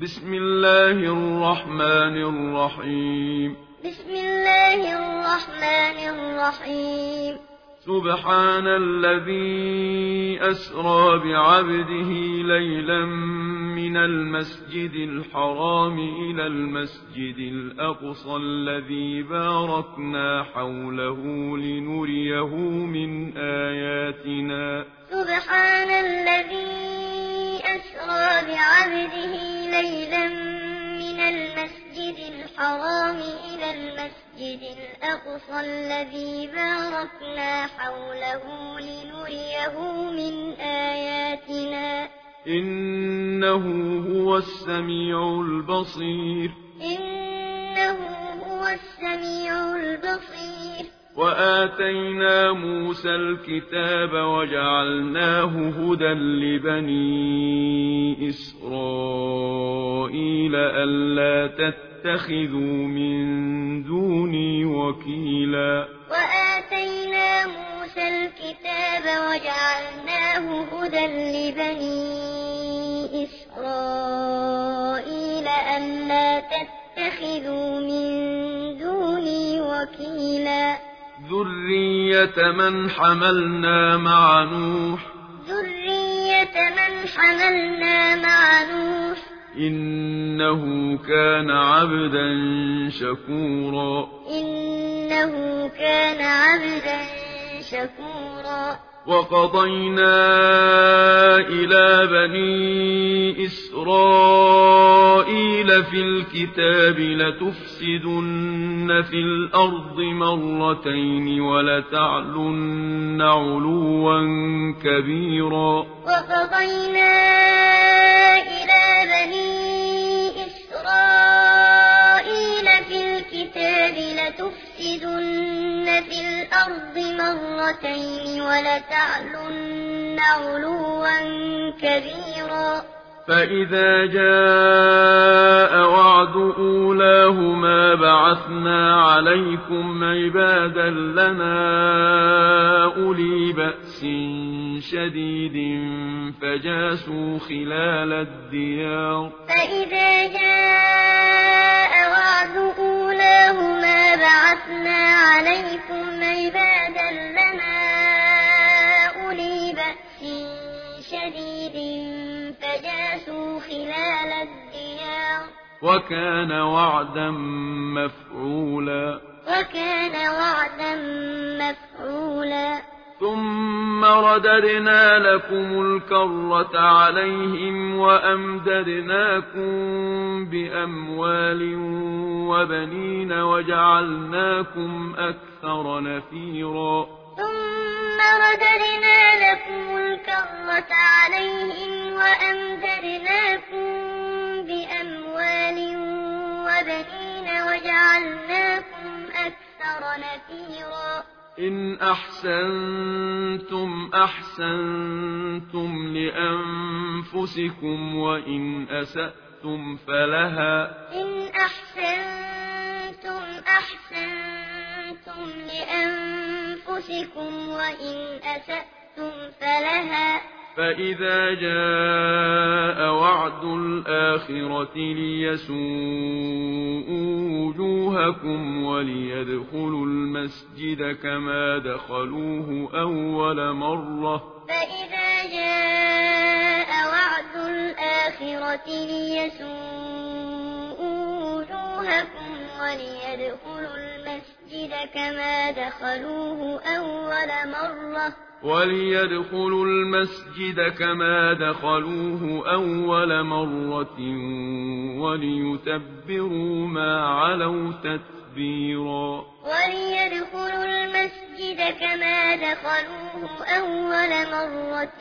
بسم الله الرحمن الرحيم. بسم الله الرحمن الرحيم. سبحان الذي أسرى بعبده ليلا من المسجد الحرام إلى المسجد الأقصى الذي باركنا حوله لنريه من آياتنا. سبحان الذي أسرى بعبده ليلا من المسجد الحرام إلى المسجد الأقصى الذي باركنا حوله لنريه من آياتنا. إنه هو السميع البصير. إنه هو السميع البصير. وآتينا موسى الكتاب وجعلناه هدى لبني إسرائيل ألا تتخذوا من دوني وكيلا. وآتينا موسى الكتاب وجعلناه هدى لبني إسرائيل ألا تتخذوا من دوني وكيلا. ذرية من حملنا مع نوح. ذرية من حملنا مع نوح. إنه كان عبدا شكورا. إنه كان عبدا شكورا. وقضينا إلى بني إسرائيل في الكتاب لتفسدن في الأرض مرتين ولتعلن علوا كبيرا. وقضينا إلى بني إسرائيل في الكتاب لتفسدن في الأرض مرتين ولتعلن علوا كبيرا. فإذا جاء وعد أولاهما بعثنا عليكم عبادا لنا أولي بأس شديد فجاسوا خلال الديار. فإذا جاء وعد أولاهما بعثنا عليكم عبادا لنا أولي بأس شديد فجاسوا خلال الديار. وكان وعدا مفعولا. وكان وعدا مفعولا. ثم رددنا لكم الكرة عليهم وأمددناكم بأموال وبنين وجعلناكم أكثر نفيرا. ثم رددنا لكم الكرة عليهم وأمددناكم بأموال وبنين وجعلناكم أكثر نفيرا. إن أحسنتم أحسنتم لأنفسكم وإن أسأتم فلها. إن أحسنتم أحسنتم لأنفسكم وإن أسأتم فلها. فإذا جاء وعد الآخرة ليسوءوا وجوهكم وليدخلوا المسجد كما دخلوه أول مرة. فإذا جاء وعد الآخرة ليسوءوا وجوهكم وليدخلوا المسجد كما دخلوه أول مرة. وليدخلوا المسجد كما دخلوه أول مرة وليتبروا ما علوا تتبيرا. وليدخلوا المسجد كما دخلوه أول مرة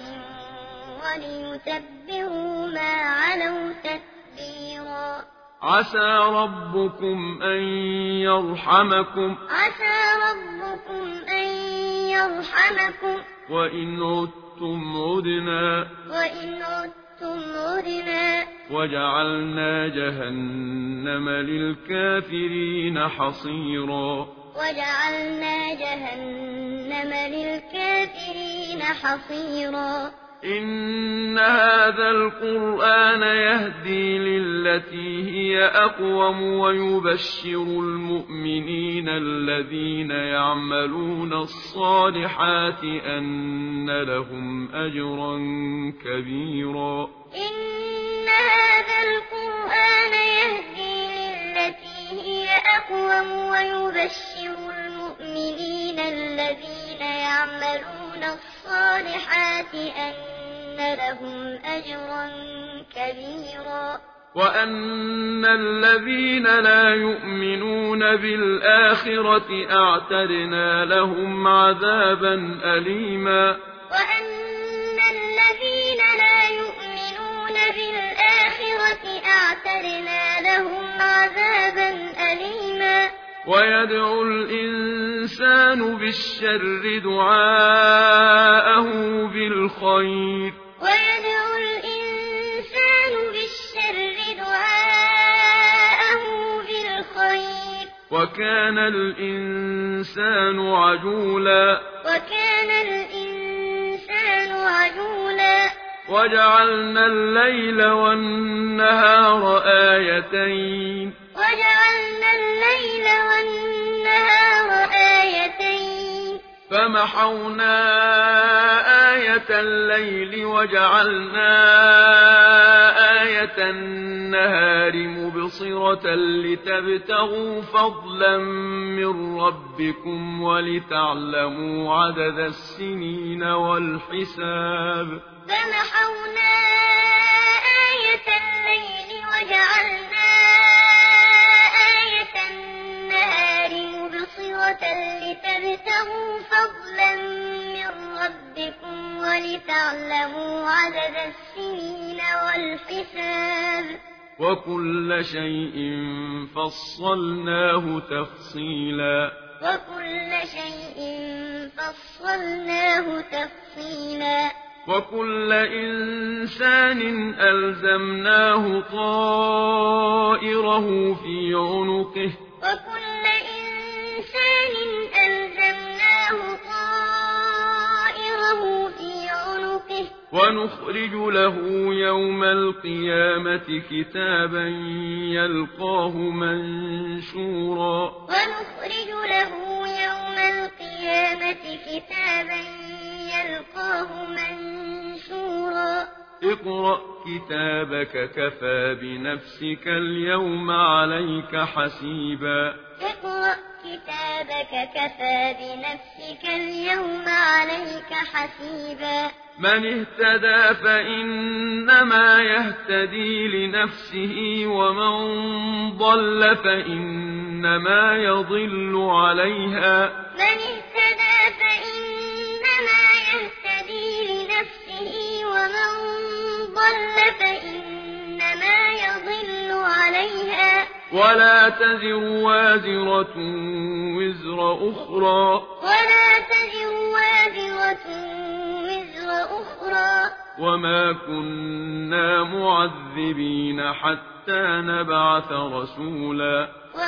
وليتبروا ما علوا تتبيرا. عسى ربكم أن يرحمكم. عسى ربكم أن يرحمكم. وإن عدتم عدنا. وإن عدتم عدنا. وجعلنا جهنم للكافرين حصيرا. وجعلنا جهنم للكافرين حصيرا. إن هذا القرآن يهدي للتي هي أقوم ويبشر المؤمنين الذين يعملون الصالحات أن لهم أجرا كبيرا إن هذا القرآن يهدي للتي هي أقوم ويبشر المؤمنين الذين يعملون الصالحات أن لهم أجرا كبيرا وأن الذين لا يؤمنون بالآخرة أعتدنا لهم عذابا أليما وأن الذين لا يؤمنون بالآخرة أعتدنا لهم عذابا أليما ويدعو الإنسان بالشر دعاءه بالخير ويدعو الإنسان بالشر دعاءه بالخير وكان الإنسان عجولا وجعلنا الليل والنهار آيتين فمحونا آية الليل وجعلنا آية النهار مبصرة لتبتغوا فضلا من ربكم ولتعلموا عدد السنين والحساب فمحونا آية الليل وجعلنا آية النهار مبصرة لتبتغوا فضلا من ربكم ولتعلموا عدد السنين والحساب وكل شيء فصلناه تفصيلا وكل إنسان ألزمناه طائره في عنقه ونخرج له يوم القيامة كتابا يلقاه منشورا اقرأ كتابك كفى بنفسك اليوم عليك حسيبا من اهتدى فإنما يهتدي لنفسه ومن ضل فإنما يضل عليها ولا تزر وازرة وزر أخرى وما كنا معذبين حتى نبعث رسولا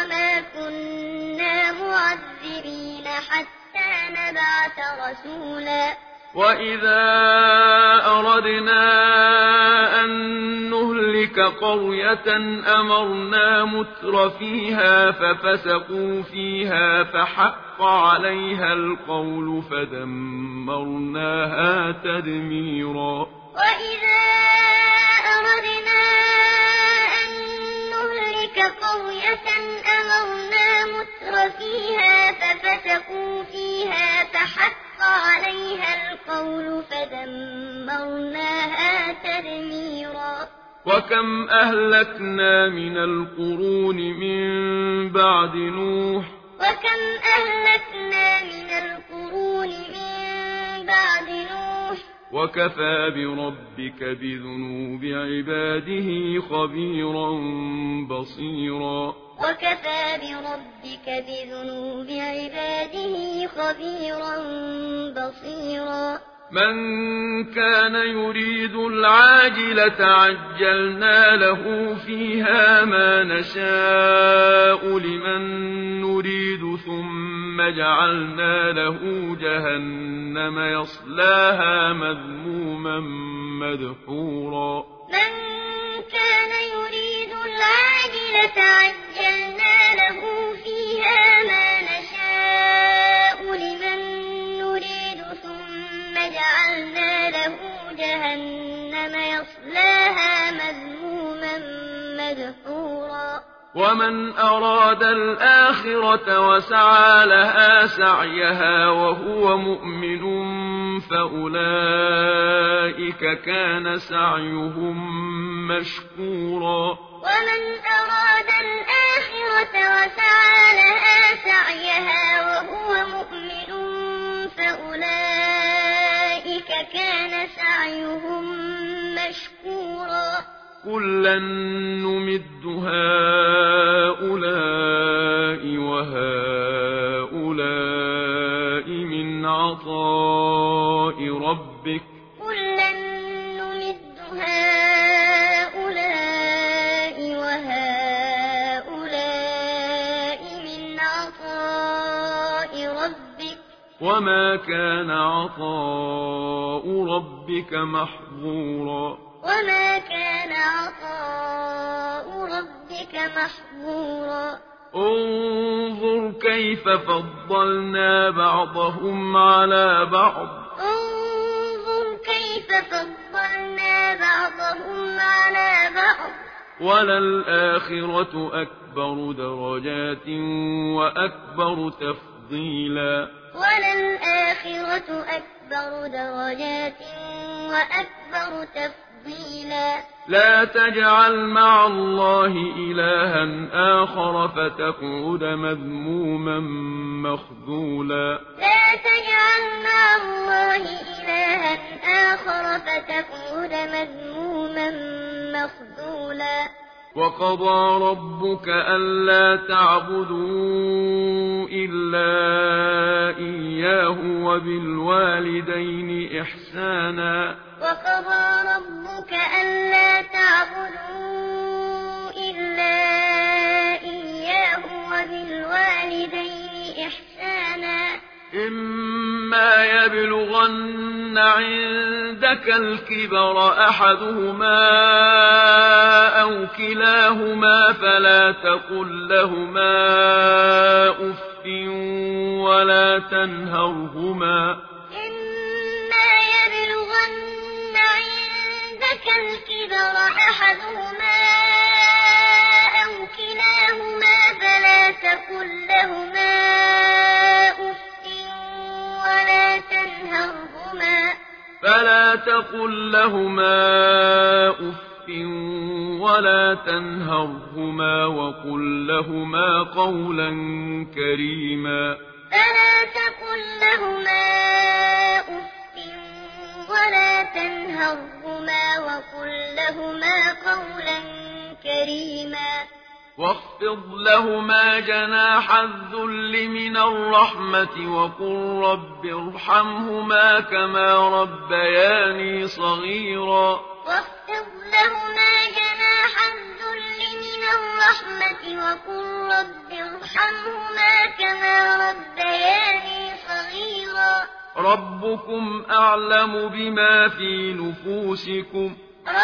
وإذا أردنا أن نهلك قرية أمرنا متر فيها ففسقوا فيها فحق عليها القول فدمرناها تدميرا وإذا أردنا أن نهلك قرية أمرنا متر فيها ففسقوا فيها فحق عليها القول فدمرناها تدميرا وكم أهلكنا من القرون من بعد نوح وكفى بربك بذنوب عباده خبيرا بصيرا من كان يريد العاجلة عجلنا له فيها ما نشاء لمن نريد ثم ثم جعلنا له جهنم يصلاها مذموما مدحورا من كان يريد العاجلة عجلنا له فيها ما نشاء لمن نريد ثم جعلنا له جهنم يصلاها مذموما مدحورا ومن أراد الآخرة وسعى لها سعيها وهو مؤمن فأولئك كان سعيهم مشكورا ومن أراد الآخرة وسعى لها سعيها وهو مؤمن فأولئك كان سعيهم مشكورا كلا نمد هؤلاء وهؤلاء من عطاء ربك كلا نمد هؤلاء وهؤلاء من عطاء ربك وما كان عطاء ربك محظورا وما كان عطاء ربك محظورا انظر كيف فضلنا بعضهم على بعض انظر كيف فضلنا بعضهم على بعض وللآخرة أكبر درجات وأكبر تفضيلا وللآخرة أكبر درجات وأكبر تفضيلا لا تجعل مع الله إلها آخر فتقعد مذموما مخذولا لا تجعل مع الله إلها آخر فتقعد مذموما مخذولا وقضى ربك ألا تعبدوا إلا إياه وبالوالدين إحسانا وقضى ربك ألا تعبدوا إلا إياه وبالوالدين إحسانا إما يبلغن عندك الكبر أحدهما أو كلاهما فلا تقل لهما أف ولا تنهرهما إما يبلغن عندك الكبر أحدهما أو كلاهما فلا تقل لهما أف ولا تنهرهما وقل لهما قولا كريما فلا تقل لهما أف ولا تنهرهما وقل لهما قولا كريما واخفض لهما جناح الذل من الرحمة وقل رب ارحمهما كما ربياني صغيرا واخفض لهما جناح الذل من الرحمة وقل رب ارحمهما كما ربياني صغيرا ربكم أعلم بما في نفوسكم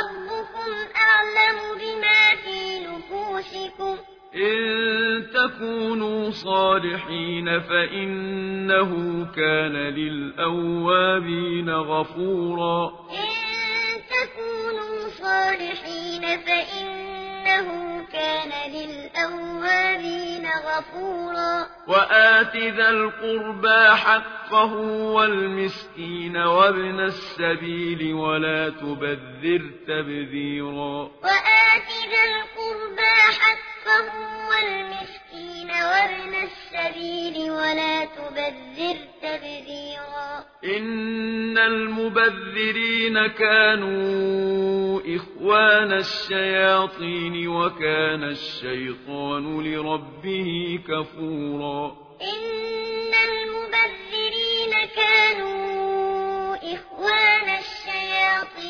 إن تكونوا صالحين فإنه كان للأوابين غفورا إن تكونوا صالحين فإنه كان للأوابين غفورا وآت ذا القربى حقه والمسكين وابن السبيل ولا تبذر تبذيرا وآت ذا القربى حقه والمسكين وابن السبيل ولا تبذر تبذيرا إن المبذرين كانوا إخوان الشياطين وكان الشيطان لربه كفورا إن المبذرين كانوا إخوان الشياطين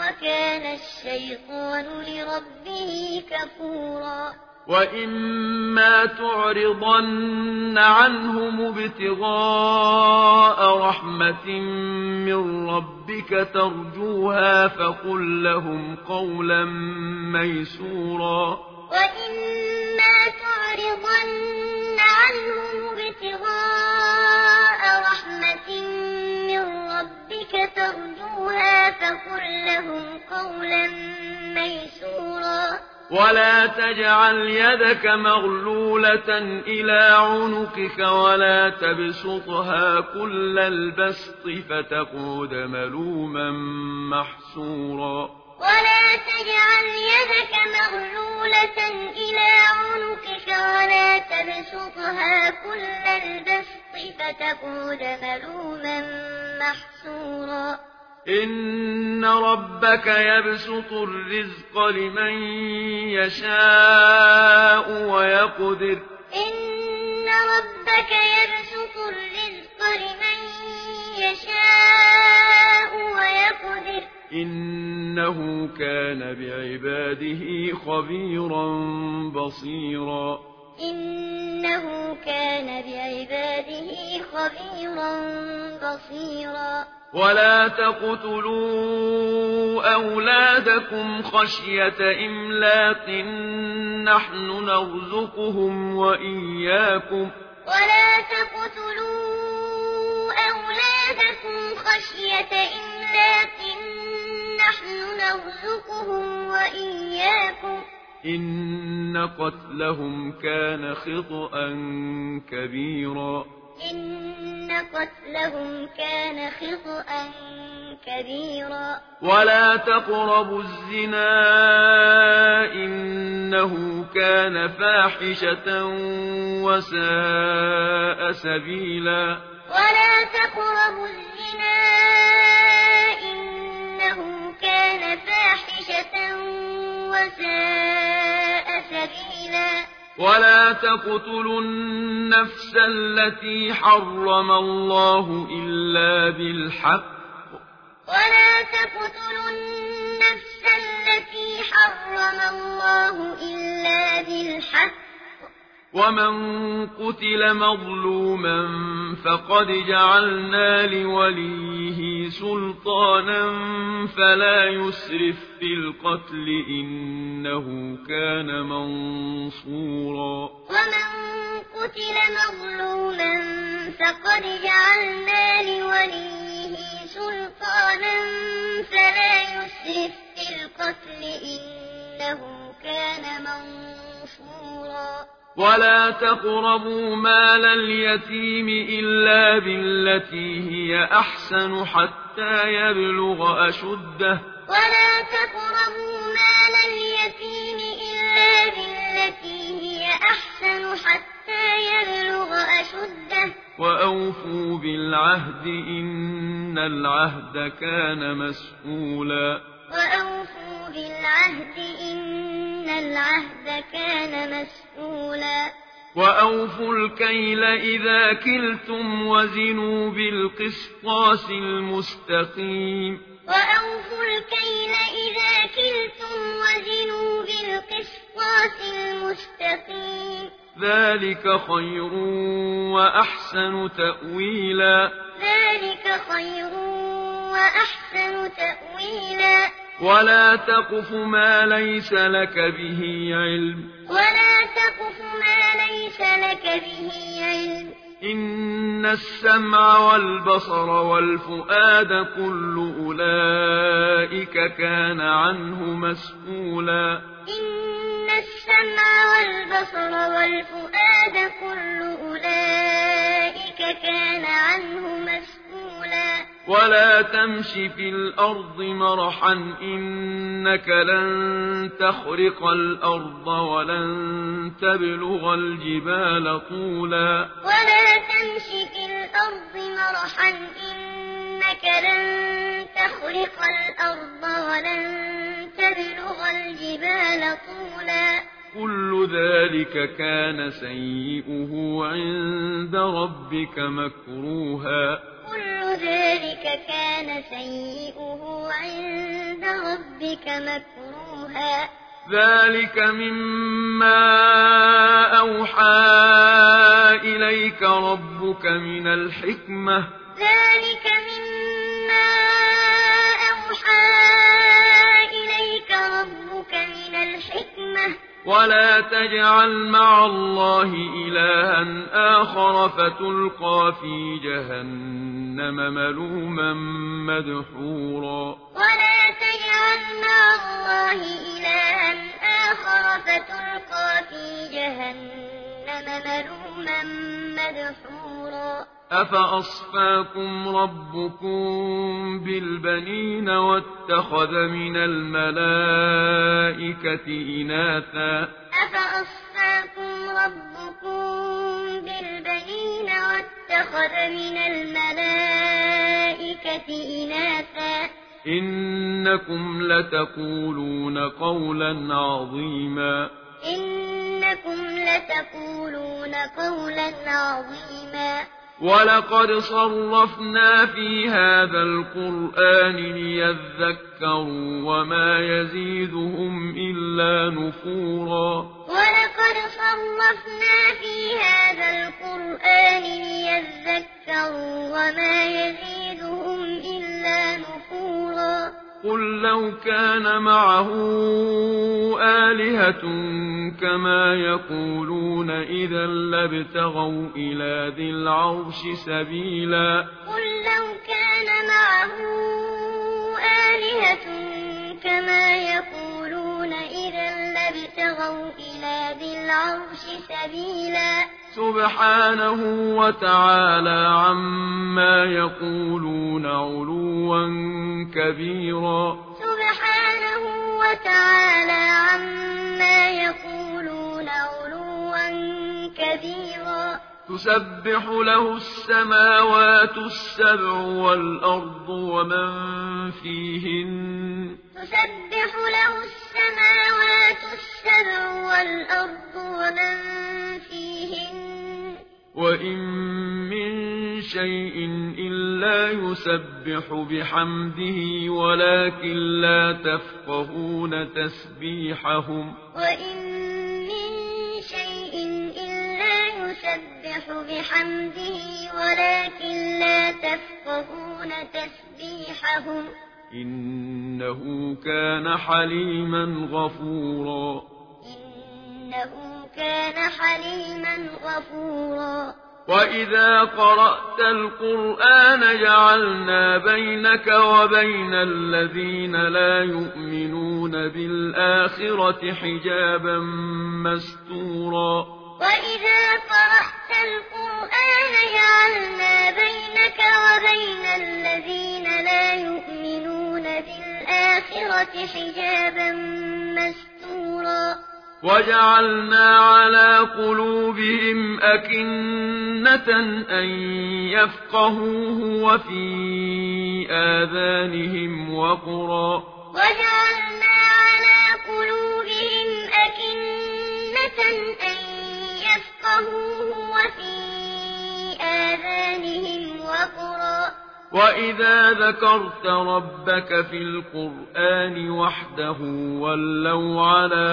وكان الشيطان لربه كفورا وإما تعرضن عنهم ابتغاء رحمة من ربك ترجوها فقل لهم قولا ميسورا وإما تعرضن عنهم ابتغاء رحمة من ربك ترجوها فقل لهم قولا ميسورا ولا تجعل يدك مغلولة إلى عنقك ولا تبسطها كل البسط فتقعد ملوما محسورا ولا تجعل يدك مغلولة إلى عنقك ولا تبسطها كل البسط فتقعد ملوما محسورا إن ربك يبسط الرزق لمن يشاء ويقدر إن ربك يبسط الرزق لمن يشاء ويقدر إنه كان بعباده خبيرا بصيرا إنه كان بعباده خبيرا بصيرا ولا تقتلوا أولادكم خشية إملاق نحن نرزقهم وإياكم ولا تقتلوا أولادكم خشية إملاق نحن نرزقهم وإياكم إن قتلهم كان خطأ كبيرا إن قتلهم كان خطأ كبيرا ولا تقربوا الزنا إنه كان فاحشة وساء سبيلا ولا تقربوا الزنا إنه كان فاحشة وساء سبيلا ولا تقتلوا النفس التي حرم الله إلا بالحق ولا تقتلوا النفس التي حرم الله إلا بالحق ومن قتل مظلوما فقد جعلنا لوليه سلطانا فلا يسرف في القتل إنه كان منصورا ومن قتل مظلوما فقد جعلنا لوليه سلطانا فلا يسرف في القتل إنه كان منصورا ولا تقربوا مال اليتيم إلا بالتي هي أحسن حتى يبلغ أشده ولا تقربوا مال اليتيم إلا بالتي هي أحسن حتى يبلغ أشده وأوفوا بالعهد إن العهد كان مسؤولا وأوفوا بالعهد إن العهد كان مسؤولا وأوفوا الكيل إذا كلتم وزنوا بالقسطاس المستقيم وأوفوا الكيل إذا كلتم وزنوا بالقسطاس المستقيم ذلك خير وأحسن تأويلا ذلك خير وأحسن تأويلا ولا تقف ما ليس لك به علم ولا تقف ما ليس لك به علم إن السمع والبصر والفؤاد كل أولئك كان عنه مسؤولا إن السمع والبصر والفؤاد كل أولئك كان عنه مسؤولا ولا تمش في الأرض مرحا إنك لن تخرق الأرض ولن تبلغ الجبال طولا ولا تمش في الأرض مرحا إنك لن تخرق الأرض ولن تبلغ الجبال طولا كل ذلك كان سيئه عند ربك مكروها كل ذلك كان سيئه عند ربك مكروها ذلك مما أوحى إليك ربك من الحكمة ذلك مما أوحى إليك ربك من الحكمة ولا تجعل مع الله إلها آخر فتلقى في جهنم ملوما مدحورا ولا تجعل مع الله إلها آخر فتلقى في جهنم ملوما مدحورا أفأصفاكم ربكم بالبنين واتخذ من الملائكة إناثا أفأصفاكم ربكم بالبنين واتخذ من الملائكة إناثا إنكم لتقولون قولا عظيما إنكم لتقولون قولا عظيما ولقد صرفنا في هذا القرآن ليذكروا وما يزيدهم إلا نفورا ولقد صرفنا في هذا القرآن ليذكروا وما يزيدهم إلا نفورا قل لو كان معه آلهة كما يقولون إذا لابتغوا إلى ذي العرش سبيلا قل لو كان معه آلهة كما يقولون إذا لابتغوا إلى ذي العرش سبيلا سبحانه وتعالى عما يقولون علوا كبيرا سبحانه وتعالى عما يقولون علوا كبيرا تسبح له السماوات السبع والأرض ومن فيهن تسبح له السماوات السبع والأرض ومن فيهن وإن من شيء إلا يسبح بحمده ولكن لا تفقهون تسبيحهم وإن من شيء إلا يسبح بحمده ولكن لا تفقهون تسبيحهم إنه كان حليما غفورا إنه كان حليما غفورا وإذا قرأت القرآن جعلنا بينك وبين الذين لا يؤمنون بالآخرة حجابا مستورا وإذا قرأت القرآن جعلنا بينك وبين الذين لا يؤمنون بالآخرة حجابا مستورا وجعلنا على قلوبهم أكنة أن يفقهوه وفي آذانهم وقرا وجعلنا على قلوبهم أكنة أن يفقهوه وفي آذانهم وقرا وإذا ذكرت ربك في القرآن وحده ولوا على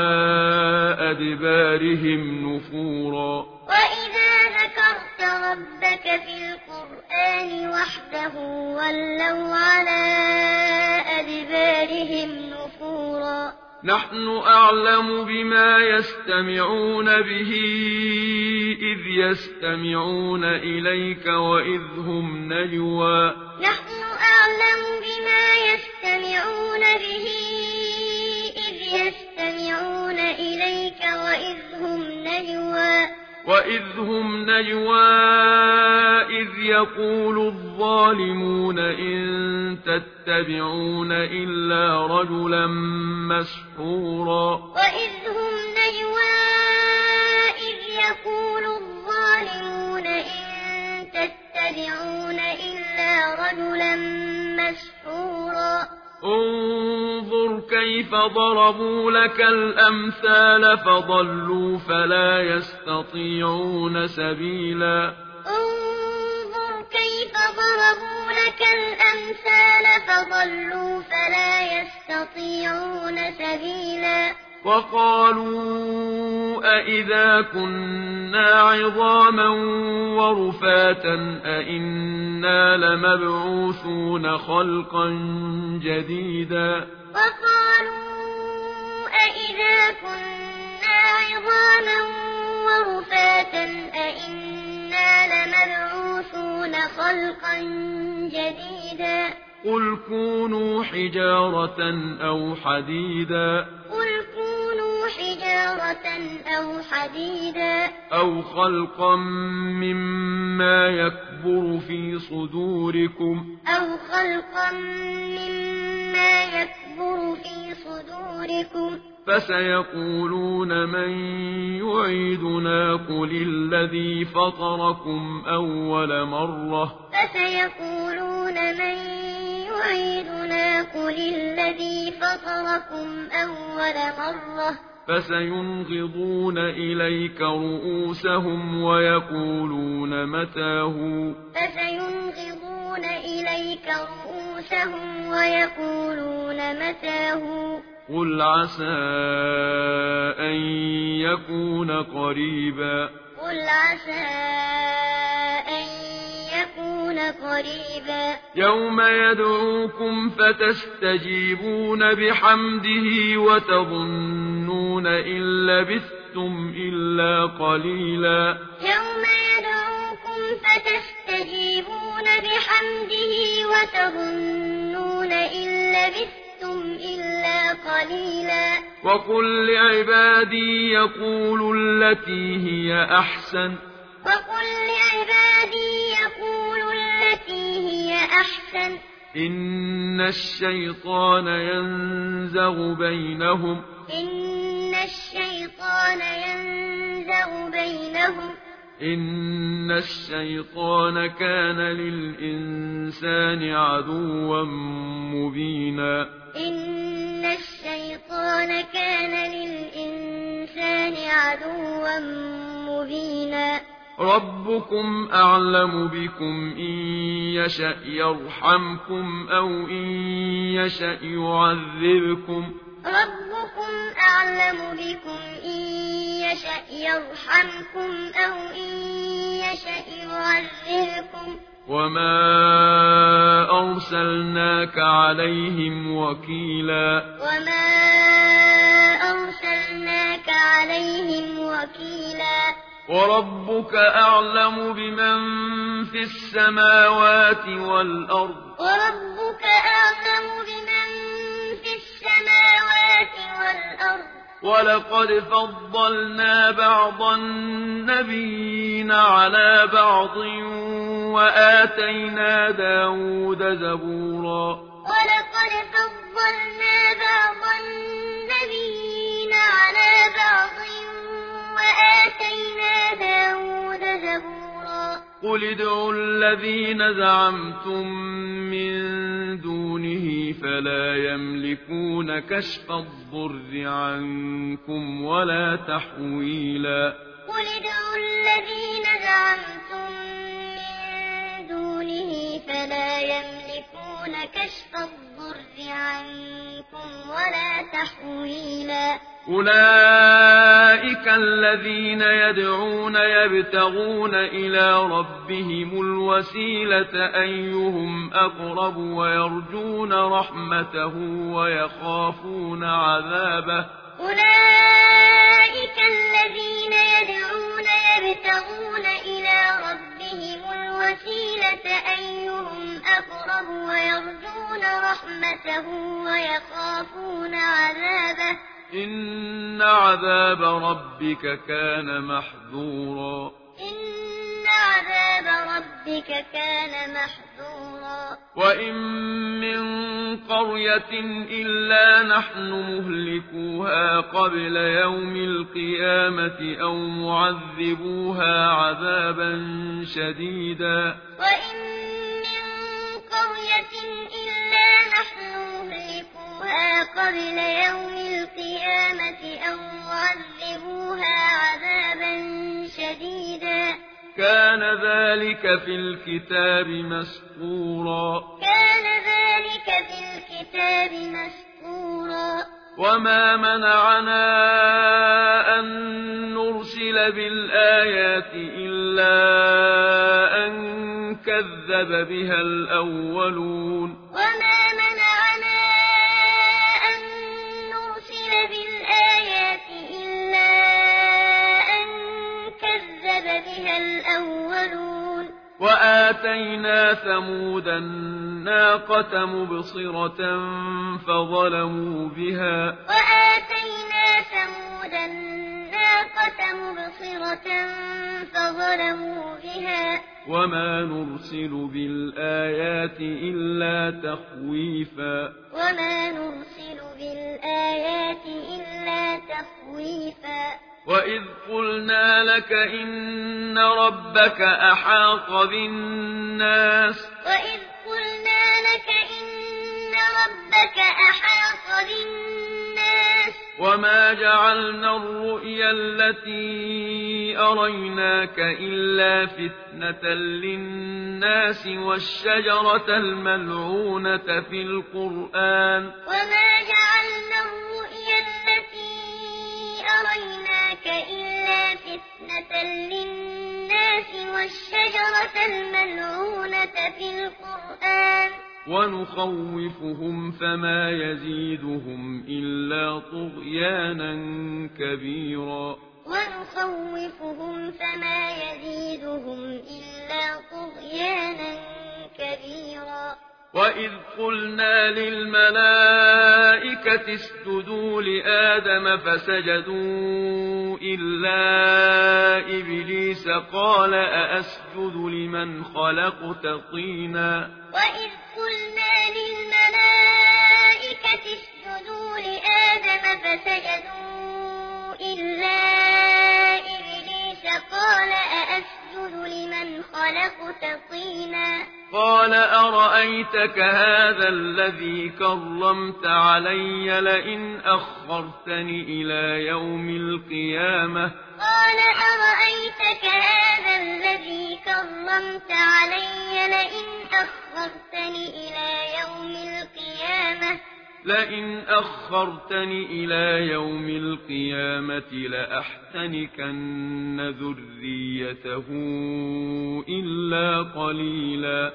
أدبارهم نفورا وإذا ذكرت ربك في القرآن وحده ولوا على أدبارهم نفورا نحن أعلم بما يستمعون به إذ يستمعون إليك وإذ هم نجوى نحن أعلم بما يستمعون به إذ يستمعون إليك وإذ هم نجوى إذ يقول الظالمون إن تتبعون إلا رجلا مسحورا وإذ هم نجوى إذ يقول الظالمون إن تتبعون إلا رجلا مسحورا انظر كيف كيف ضربوا لك الأمثال فضلوا فلا يستطيعون سبيلا انظر كيف ضربوا لك الأمثال فضلوا فلا يستطيعون سبيلا وقالوا أإذا كنا عظاما ورفاتا أإنا لمبعوثون خلقا جديدا وقالوا أإذا كنا عظاما ورفاتا أإنا لمبعوثون خلقا جديدا قل كونوا حجارة أو حديدا أو خلقا مما يكبر في صدوركم فسيقولون من يعيدنا قل الذي فطركم أول مرة فسينغضون إليك رؤوسهم ويقولون متاه قل عسى أن يكون قريبا يوم يدعوكم فتستجيبون بحمده وتظنون إن لبثتم إلا قليلا يوم يدعوكم فتستجيبون بحمده وتظنون إن لبثتم إلا قليلا وقل لعبادي يقولوا التي هي أحسن إن الشيطان ينزغ بينهم إن الشيطان كان للإنسان عدوا مبينا ربكم أعلم بكم إن يشأ يرحمكم أو إن يشأ يعذبكم وما أرسلناك عليهم وكيلا وربك أعلم بمن في السماوات والأرض ولقد فضلنا بعض النبيين على بعض وآتينا داود زبورا قل ادعوا الذين زعمتم من دونه فلا يملكون كشف الضر عنكم ولا تحويلا أولئك الذين يدعون يبتغون إلى ربهم الوسيلة أيهم أقرب ويرجون رحمته ويخافون عذابه إن عذاب ربك كان محذورا وإن من قرية إلا نحن مهلكوها قبل يوم القيامة أو معذبوها عذابا شديدا يعذبوها قبل يوم القيامة أو يعذبوها عذابا شديدا كان ذلك في الكتاب مسطورا وما منعنا أن نرسل بالآيات إلا أن كذب بها الأولون وآتينا ثمود الناقة مبصرة فظلموا بها وما نرسل بالآيات إلا تخويفا وإذ قلنا لك إن ربك أحاط بالناس وما جعلنا الرؤيا التي أريناك إلا فتنة للناس والشجرة الملعونة في القرآن ونخوفهم فما يزيدهم إلا طغيانا كبيرا وإذ قلنا للملائكة اسجدوا لآدم فسجدوا إلا إبليس قال أأسجد لمن خلقت طينا قال أرأيتك هذا الذي كرمت علي لئن أخرتني إلى يوم القيامة لأحتنكن ذريته إلا قليلا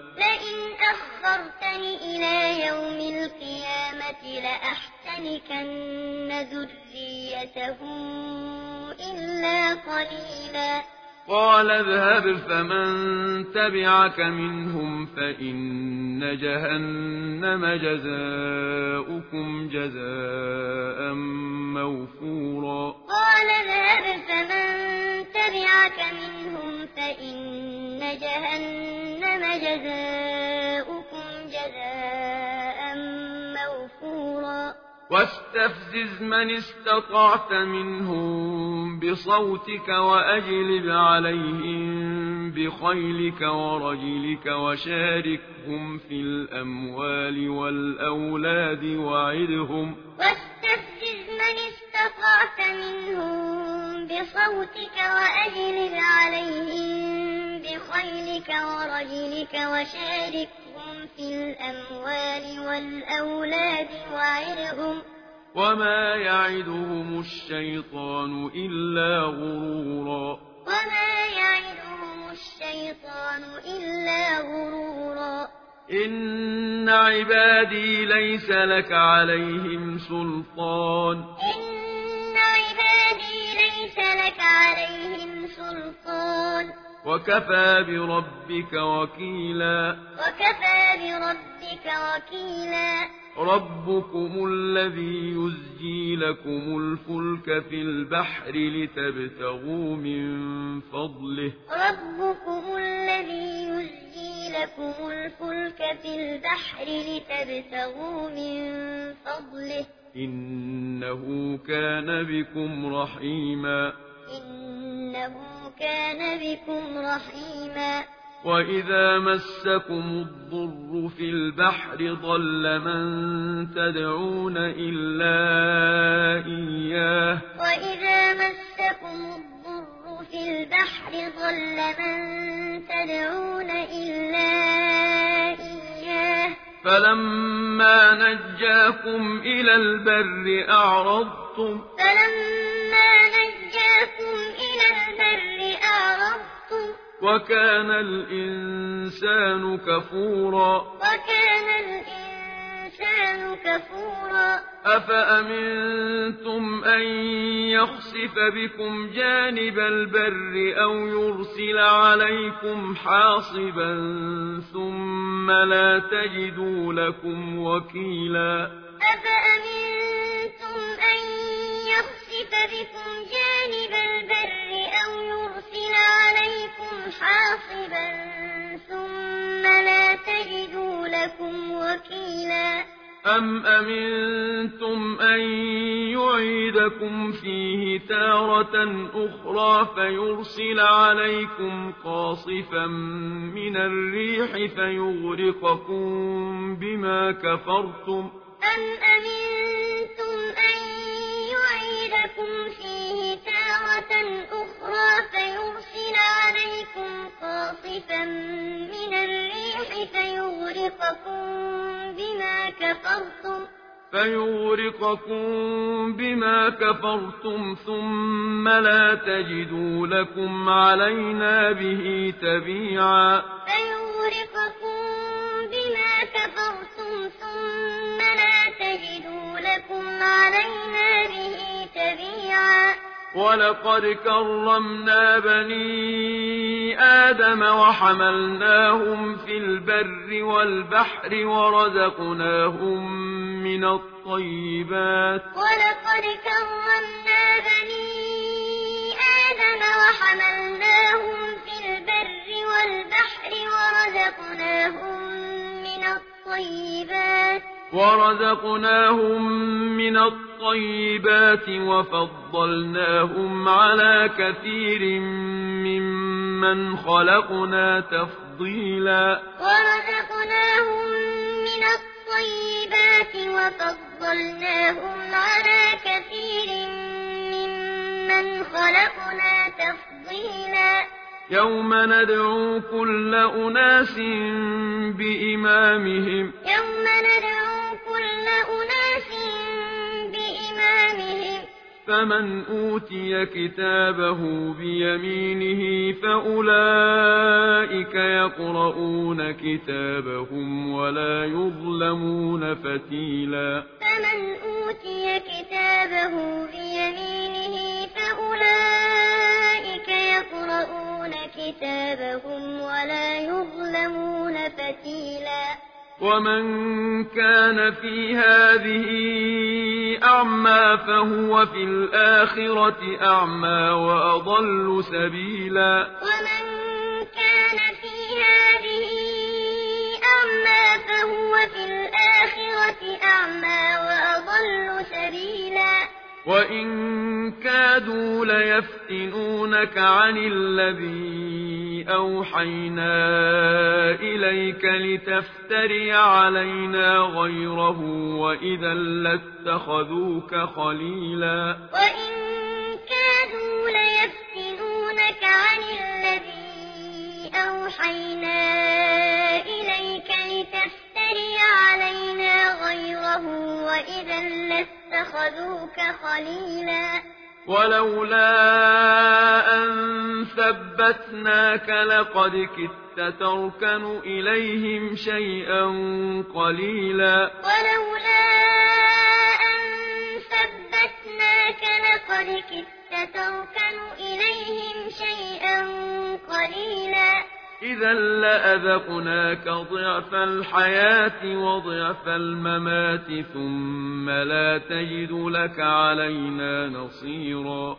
قال اذهب فمن تبعك منهم فإن جهنم جزاؤكم جزاء موفورا واستفزز من استطعت منهم بصوتك وأجلب عليهم بخيلك ورجلك وشاركهم في الأموال والأولاد وعدهم وما يعدهم الشيطان إلا غرورا إن عبادي ليس لك عليهم سلطان وكفى بربك وكيلا ربكم الذي يزجي لكم الفلك في البحر لتبتغوا من فضله إنه كان بكم رحيما وإذا مسكم الضر في البحر ضل من تدعون إلا إياه وإذا مسكم الضر في البحر ضل من تدعون إلا إياه فلما نجاكم إلى البر أعرضتم وكان الإنسان كفورا أفأمنتم أن يخسف بكم جانب البر أو يرسل عليكم حاصبا ثم لا تجدوا لكم وكيلا أفأمنتم أن يخسف بكم جانب البر أو يرسل عليكم حاصبا ثم لا تجدوا لكم وكيلا أم أمنتم أن يعيدكم فيه تارة أخرى فيرسل عليكم قاصفا من الريح فيغرقكم بما كفرتم أم أمنتم أن يعيدكم فيه تارة أخرى فيرسل عليكم قاصفا من الريح فيغرقكم بما كفرتم ثم لا تجدوا لكم علينا به تبيعا ولقد كرمنا بني آدم وحملناهم في البر والبحر ورزقناهم من الطيبات وفضلناهم على كثير ممن خلقنا تفضيلا يوم ندعو كل أناس بإمامهم فمن أوتي كتابه بيمينه فأولئك يقرؤون كتابهم ولا يظلمون فتيلا ومن كان في هذه أعمى فهو في الآخرة أعمى وأضل سبيلا وإن كادوا ليفتنونك عن الذي أوحينا إليك لتفتري علينا غيره وإذا لاتخذوك خليلا ولولا أن ثبتناك لقد كدت تركن إليهم شيئا قليلا إذا لأذقناك ضعف الحياة وضعف الممات ثم لا تجد لك علينا نصيرا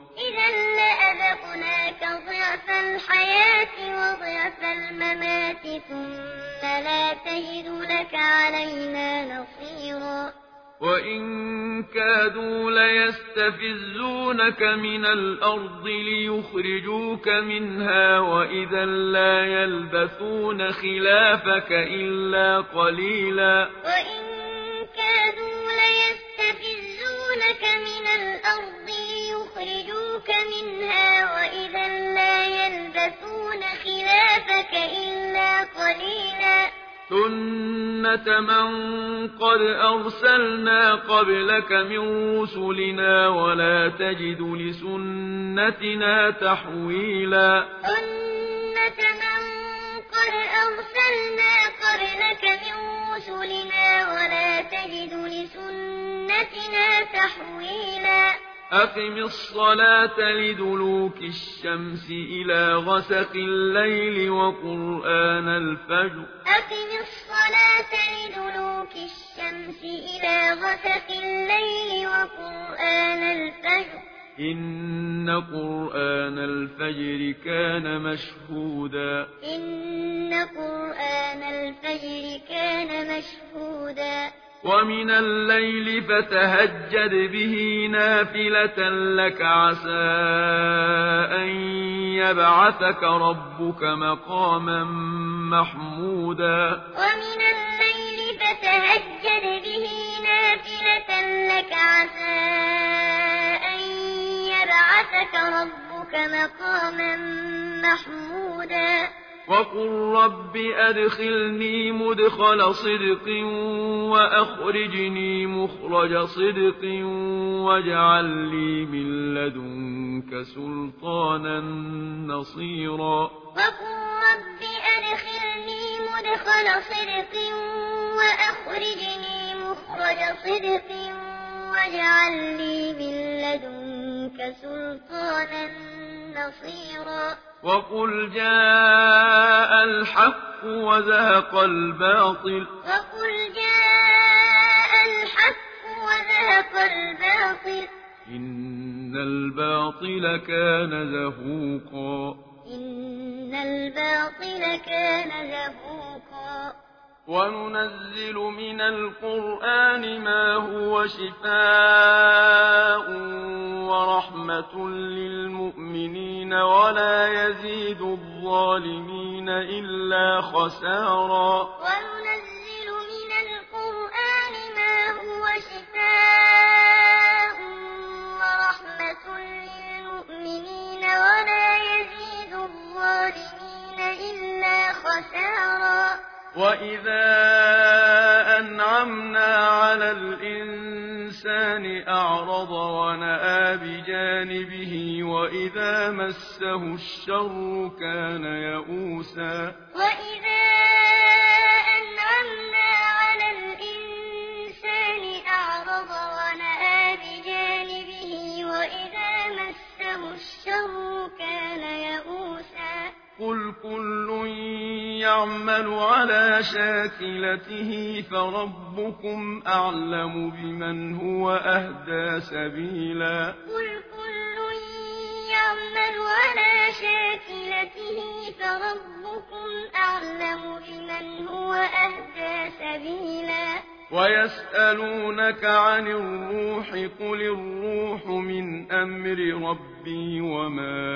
وإن كادوا ليستفزونك من الأرض ليخرجوك منها وإذا لا يلبثون خلافك إلا قليلا وإن كادوا ليستفزونك من الأرض ليخرجوك منها وإذا لا يلبثون خلافك إلا قليلا سنة من قد أرسلنا قبلك من رسلنا ولا تجد لسنتنا تحويلا سنة من قد أرسلنا قبلك من رسلنا ولا تجد لسنتنا تحويلا أقم الصلاة لدلوك الشمس إلى غسق الليل وقرآن الفجر أقم الصلاة لدلوك الشمس إلى غسق الليل وقرآن الفجر إن قرآن الفجر كان مشهودا إن قرآن الفجر كان مشهودا ومن الليل فتهجد به نافلة لك عسى أن يبعثك ربك مقاما محمودا ومن الليل فتهجد به نافلة لك عسى أن يبعثك ربك مقاما محمودا وقل رب أدخلني مدخل صدق وأخرجني مخرج صدق واجعل لي من لدنك سلطانا نصيرا وقل رب أدخلني مدخل صدق وأخرجني مخرج صدق واجعل لي من لدنك سلطانا نصيرا وقل جاء الحق وزهق الباطل وقل جاء الحق وزهق الباطل إن الباطل كان زهوقا إن الباطل كان زهوقا وننزل من القرآن ما هو شفاء ورحمة للمؤمنين ولا يزيد الظالمين إلا خسارا وننزل من القرآن ما هو شفاء ورحمة للمؤمنين ولا يزيد الظالمين إلا خسارا وإذا أنعمنا على الإنسان أعرض ونأى بجانبه وإذا مسه الشر كان يئوسا وإذا أنعمنا على الإنسان أعرض ونأى بجانبه وإذا مسه الشر كان يئوسا قل كل يعمل على شاكلته فربكم أعلم بمن هو أهدى سبيلا قل كل يعمل على شاكلته فربكم أعلم بمن هو أهدى سبيلا ويسألونك عن الروح قل الروح من أمر ربي وما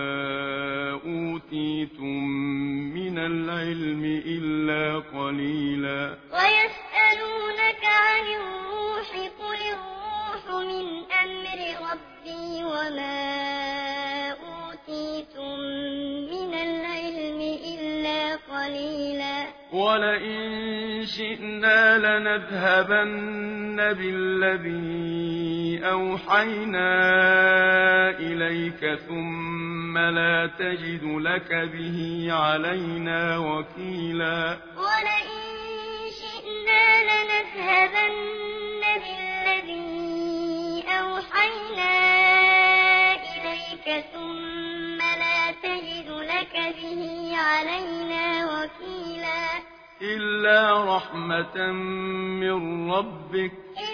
أوتيتم من العلم إلا قليلا ويسألونك عن الروح قل الروح من أمر ربي وما أوتيتم من العلم إلا قليلا ولئن شئنا لنذهبن بالذي أوحينا إليك ثم لا تجد لك به علينا وكيلا ولئن شئنا لنذهبن بالذي أوحينا إليك ثم لا تجد لك به علينا وكيلا إلا رحمة من ربك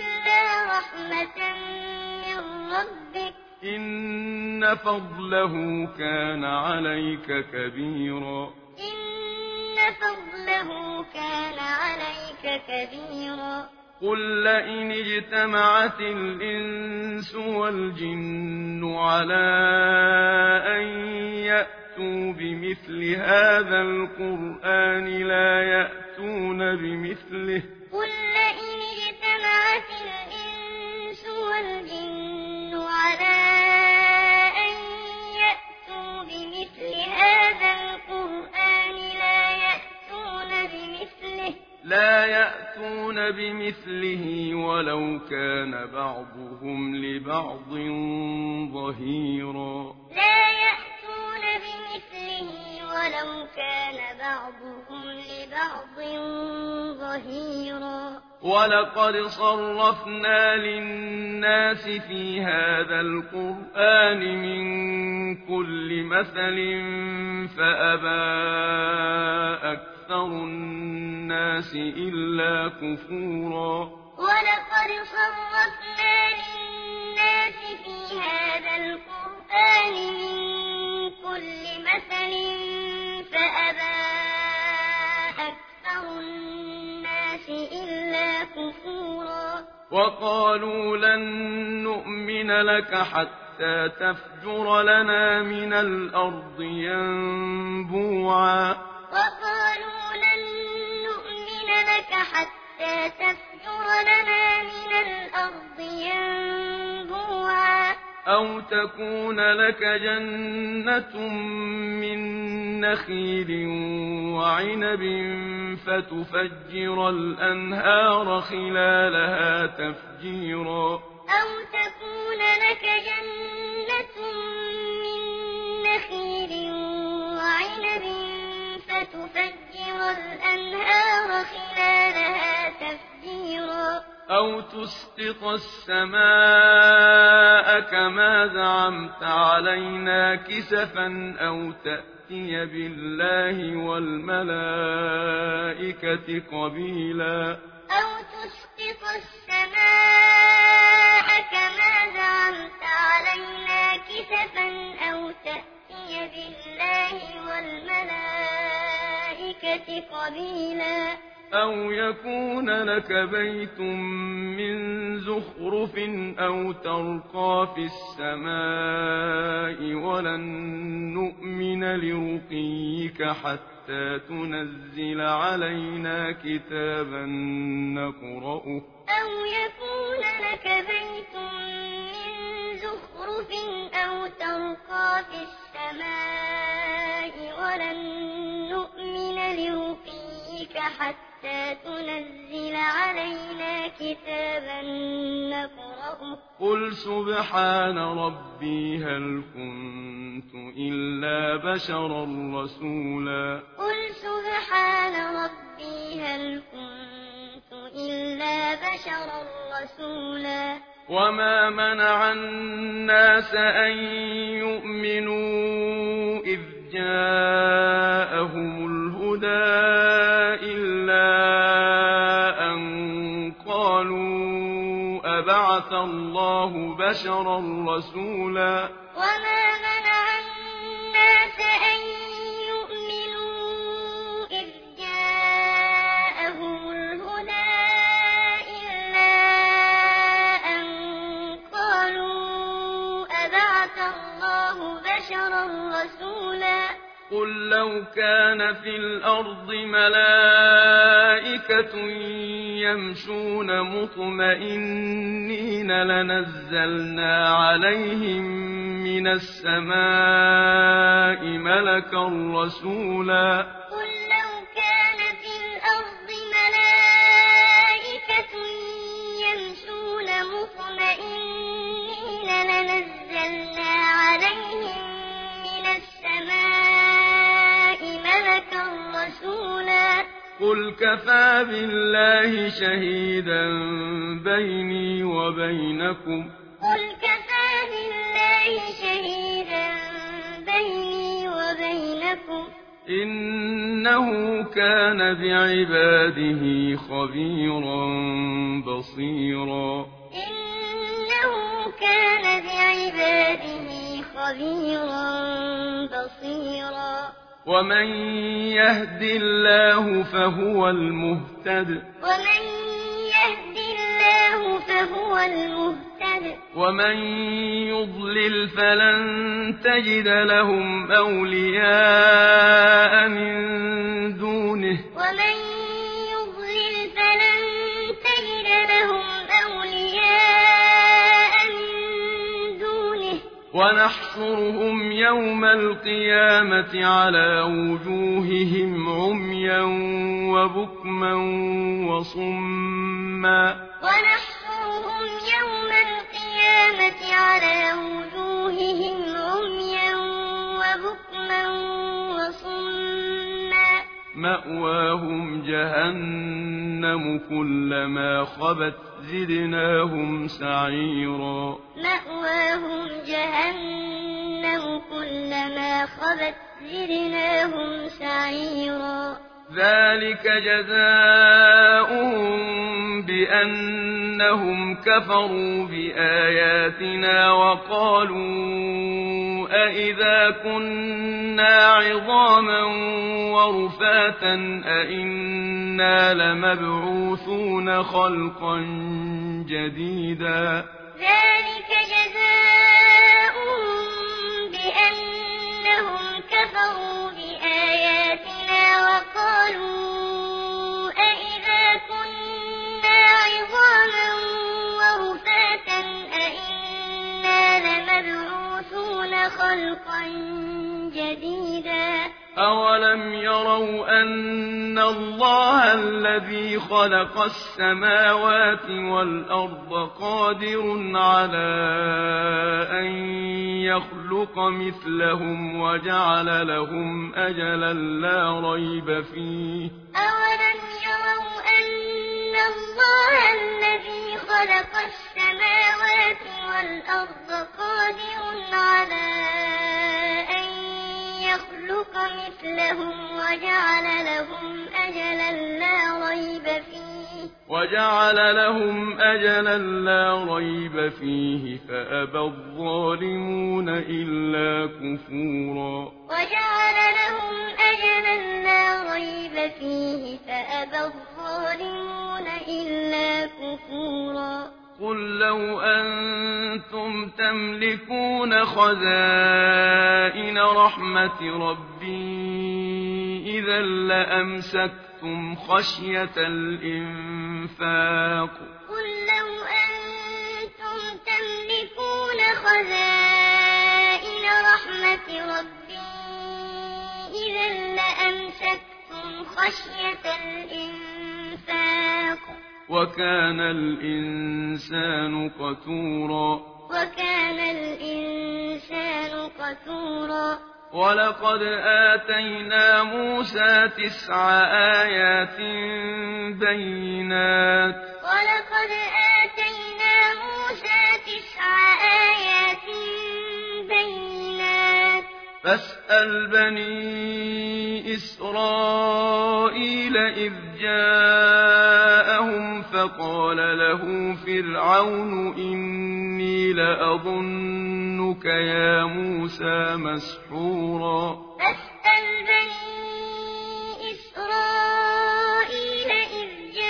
إن فضله كان عليك كبيرا إن فضله كان عليك كبيرا قل لئن اجتمعت الإنس والجن على أن يأتوا بمثل هذا القرآن لا يأتون بمثله قل لئن اجتمعت الإنس والجن على أن يأتوا بمثل هذا القرآن لا يأتون بمثله ولو كان بعضهم لبعض ظهيرا لا يأتون بمثله ولو كان بعضهم لبعض ظهيرا ولقد صرفنا للناس في هذا القرآن من كل مثل فأبى أكثر الناس إلا كفورا ولقد صرفنا للناس في هذا القرآن من كل مثل فأبى أكثر الناس إلا كفورا وقالوا لن نؤمن لك حتى تفجر لنا من الأرض ينبوعا وقالوا لن نؤمن لك حتى تفجر لنا من الأرض ينبوعا أو تكون لك جنة من نخيل وعنب فتفجر الأنهار خلالها تفجيرا أو تكون لك جنة من نخيل وعنب فتفجر الأنهار خلالها تفجيرا أو تسقط السماء كما زعمت علينا كسفا أو تأتي بالله والملائكة قبيلا أو تسقط السماء كما زعمت علينا كسفا أو تأتي بالله والملائكة قبيلا أو يكون لك بيت من زخرف أو ترقى في السماء ولن نؤمن لرقيك حتى تنزل علينا كتابا نقرأه أو يكون لك بيت من زخرف أو ترقى في السماء ولن نؤمن لرقيك حتى تنزل علينا كتابا نقرأه قل سبحان ربي هل كنت إلا بشرا رسولا قل سبحان ربي هل كنت إلا بشرا رسولا وما منع الناس أن يؤمنوا إذ جاءهم الهدى إلا أن قالوا أبعث الله بشرا رسولا وما منع الناس أن يؤمنوا إذ جاءهم الهدى إلا أن قالوا أبعث الله بشرا رسولا قل لو كان في الأرض ملائكة يمشون مطمئنين لنزلنا عليهم من السماء ملكا رسولا قل لو كان في الأرض ملائكة يمشون مطمئنين لنزلنا عليهم من السماء ملكا رسولا قل كفى بالله شهيدا بيني وبينكم قل كفى بالله شهيدا بيني وبينكم إنه كان بعباده خبيرا بصيرا إنه كان بعباده خبيرا بصيرا ومن يهد الله فهو المهتد ومن يهد هو المهتد ومن يضلل فلن تجد لهم أولياء من دونه ومن يضلل فلن تجد لهم أولياء من دونه ونحشرهم يوم القيامة على وجوههم عميا وبكما وصما ونحشرهم يوم القيامة على وجوههم عميا وبكما وصما مأواهم جهنم كلما خبت زدناهم سعيرا مأواهم جهنم كلما خبت زدناهم سعيرا ذلك جزاؤهم بأنهم كفروا بآياتنا وقالوا أإذا كنا عظاما ورفاتا أإنا لمبعوثون خلقا جديدا ذلك جزاؤهم بأنهم كفروا بآياتنا وقالوا أإذا كنا عظاما ورفاتا أإنا لمبعوثون خلقا جديدا أولم يروا أن الله الذي خلق السماوات والأرض قادر على أن يخلق مثلهم وجعل لهم أجلا لا ريب فيه أولم يروا أن الله الذي خلق السماوات والأرض قادر على أن يخلق مثلهم وجعل لهم أجلا لا ريب فيه فأبى الظالمون إلا كفورا وجعل لهم أجلا لا ريب فيه فأبى الظالمون إلا كفورا قل لو أنتم تملكون خزائن رحمة ربي إذا لأمسكتم خشية الإنفاق قل لو أنتم تملكون خزائن رحمة ربي إذا لأمسكتم خشية الإنفاق وكان الإنسان قتورا ولقد آتينا موسى 9 آيات بينات فاسأل بني إسرائيل إذ جاءهم فقال له فرعون إني لأظنك يا موسى مسحورا فاسأل بني إسرائيل إذ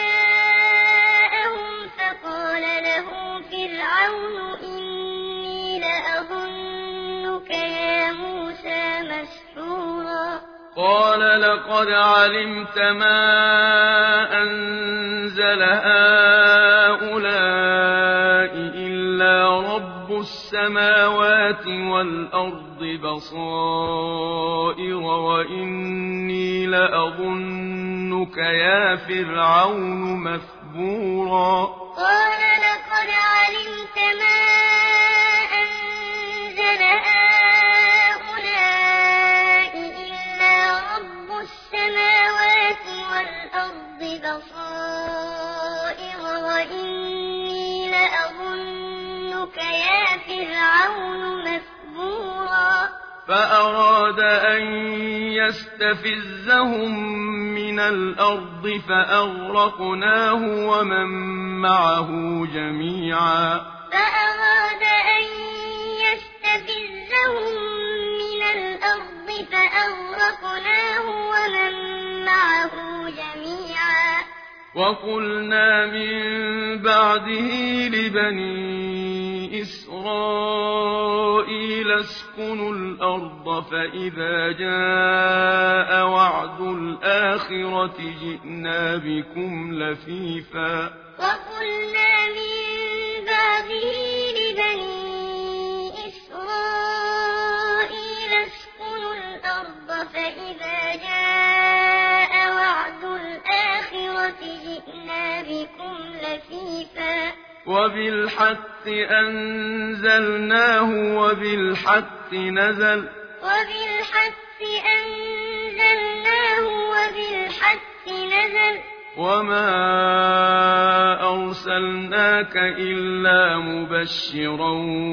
جاءهم فقال له فرعون إني لأظنك يا موسى مسحورا قال لقد علمت ما أنزل هؤلاء إلا رب السماوات والأرض بصائر وإني لأظنك يا فرعون مثبورا قال لقد علمت ما أنزل هؤلاء إلا رب السماوات والأرض بصائر وإني لأظنك يا فرعون مثبورا فأراد أن يستفزهم من الأرض فأغرقناه ومن معه جميعا فأراد أن يستفزهم من الأرض فأغرقناه ومن معه جميعا وقلنا من بعده لبني إسرائيل اسكنوا الأرض فإذا جاء وعد الآخرة جئنا بكم لفيفا وقلنا من بعده لبني إسرائيل اسكنوا الأرض فإذا جاء وعد الآخرة جئنا بكم لفيفا وبالحق أنزلناه وبالحق نزل وما أرسلناك إلا مبشرا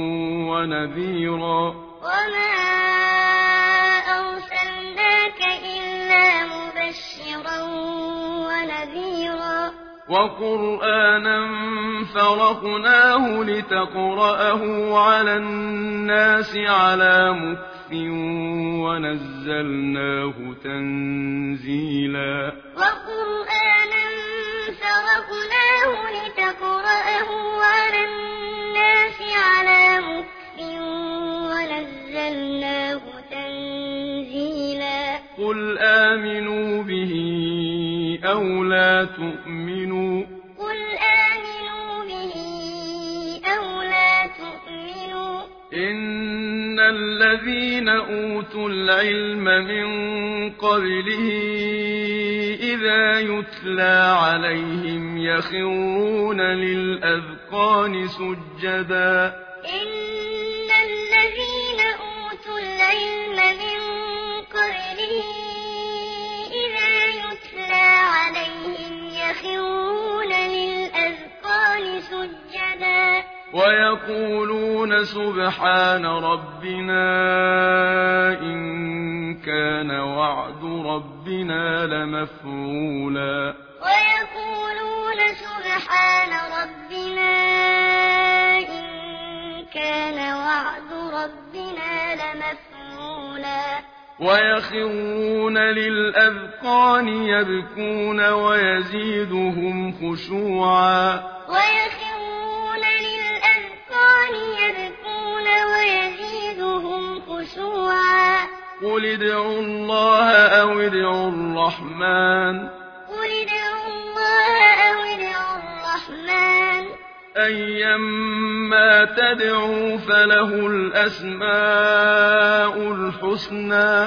ونذيرا وقرآنا فرقناه لتقرأه على الناس على مكث ونزلناه تنزيلا وقرآنا فرقناه لتقرأه على الناس على مكث ونزلناه تنزيلا قل آمنوا به أو لا تؤمنوا إن الذين أوتوا العلم من قبله إذا يتلى عليهم يخرون للأذقان سجدا إن الذين أوتوا العلم من قبله إذا يتلى عليهم يخرون للأذقان سجدا ويقولون سبحان ربنا إن كان وعد ربنا لمفعولا ويقولون سبحان ربنا إن كان وعد ربنا لمفعولا ويخرون للأذقان يبكون ويزيدهم خشوعا قل ادعوا الله أو ادعوا الرحمن أيما تدعوا فله الأسماء الحسنى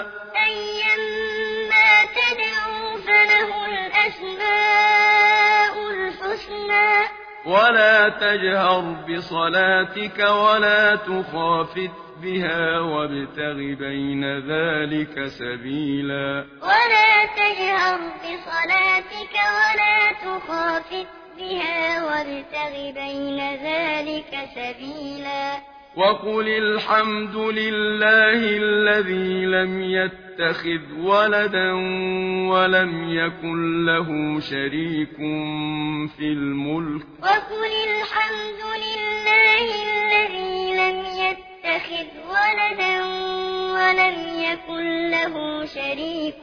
ولا تجهر بصلاتك ولا تخافت بها وابتغ بين ذلك سبيلا ولا تجهر بصلاتك ولا تخافت بها وابتغ بين ذلك سبيلا وقل الحمد لله الذي لم يتخذ ولدا ولم يكن له شريك في الملك وقل الحمد لله الذي لم يتخذ ولدا ولم يكن له شريك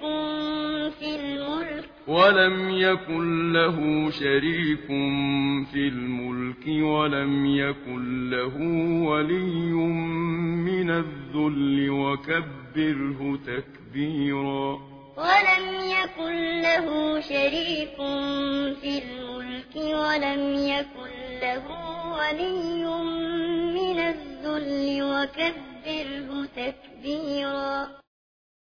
في الملك ولم يكن له ولي من الذل وكبره تكبيرا ولم يكن له شريك في الملك ولم يكن له ولي من الذل وكبره تكبيرا